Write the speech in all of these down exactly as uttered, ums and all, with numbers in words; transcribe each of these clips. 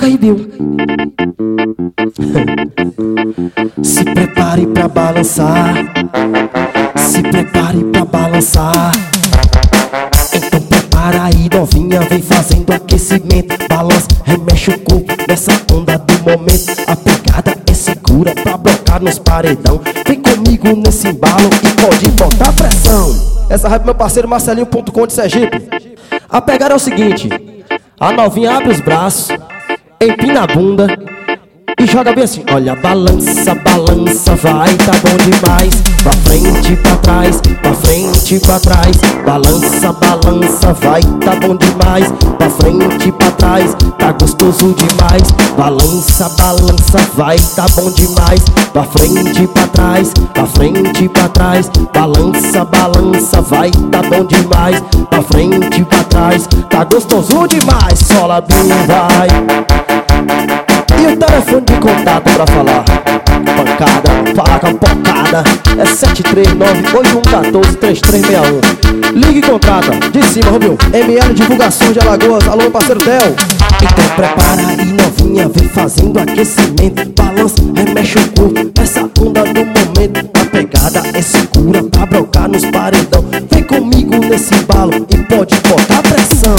Toca aí, Bill. Se prepare pra balançar. Se prepare pra balançar. Então prepara aí, novinha, vem fazendo aquecimento. Balança, remexe o corpo nessa onda do momento. A pegada é segura pra blocar nos paredão. Vem comigo nesse embalo e pode botar pressão. Essa raiva meu parceiro Marcelinho ponto com de Sergipe. A pegada é o seguinte: a novinha abre os braços, empina a bunda e joga bem assim. Olha, balança, balança, vai, tá bom demais. Pra frente, pra trás, pra frente, pra trás. Balança, balança, vai, tá bom demais. Pra frente, pra trás, tá gostoso demais. Balança, balança, vai, tá bom demais. Pra frente, pra trás, pra frente, pra trás. Balança, balança, vai, tá bom demais. Pra frente, pra trás, tá gostoso demais. Sola bem, vai. E o telefone de contato pra falar? Pancada, placa, pocada. É sete três nove oito um um quatro três três seis um. Ligue e contrata. De cima, Rubinho. M L Divulgação de Alagoas. Alô, meu parceiro Del. Então prepara aí, novinha, vem fazendo aquecimento. Balança, remexe o corpo nessa onda do momento. A pegada é segura pra brocar nos paredão. Vem comigo nesse embalo e pode botar pressão.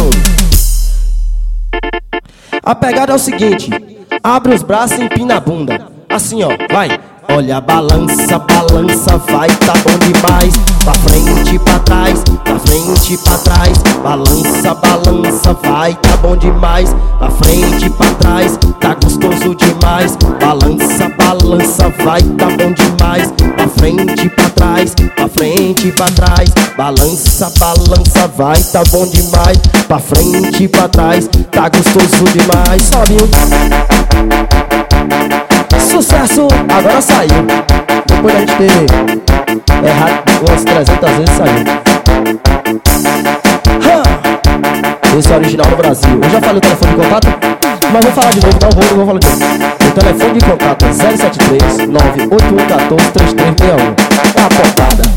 A pegada é o seguinte: abre os braços e empina a bunda. Assim, ó, vai. Olha, balança, balança, vai, tá bom demais. Pra frente, pra trás, pra frente, pra trás. Balança, balança, vai, tá bom demais. Pra frente, pra trás, tá gostoso demais. Balança, balança, vai, tá bom demais. Pra frente, pra trás, pra frente, pra trás. Balança, balança, vai, tá bom demais. Pra frente, pra trás, tá gostoso demais. Sobe. Sucesso, agora saiu. Depois da gente ter errado umas trezentas vezes, saiu. Ha! Esse é o original no Brasil. Eu já falei o telefone de contato, mas vou falar de novo, dá um rolo, vou falar de novo. O telefone de contato é zero sete três nove oito um um quatro três três seis um. É a portada.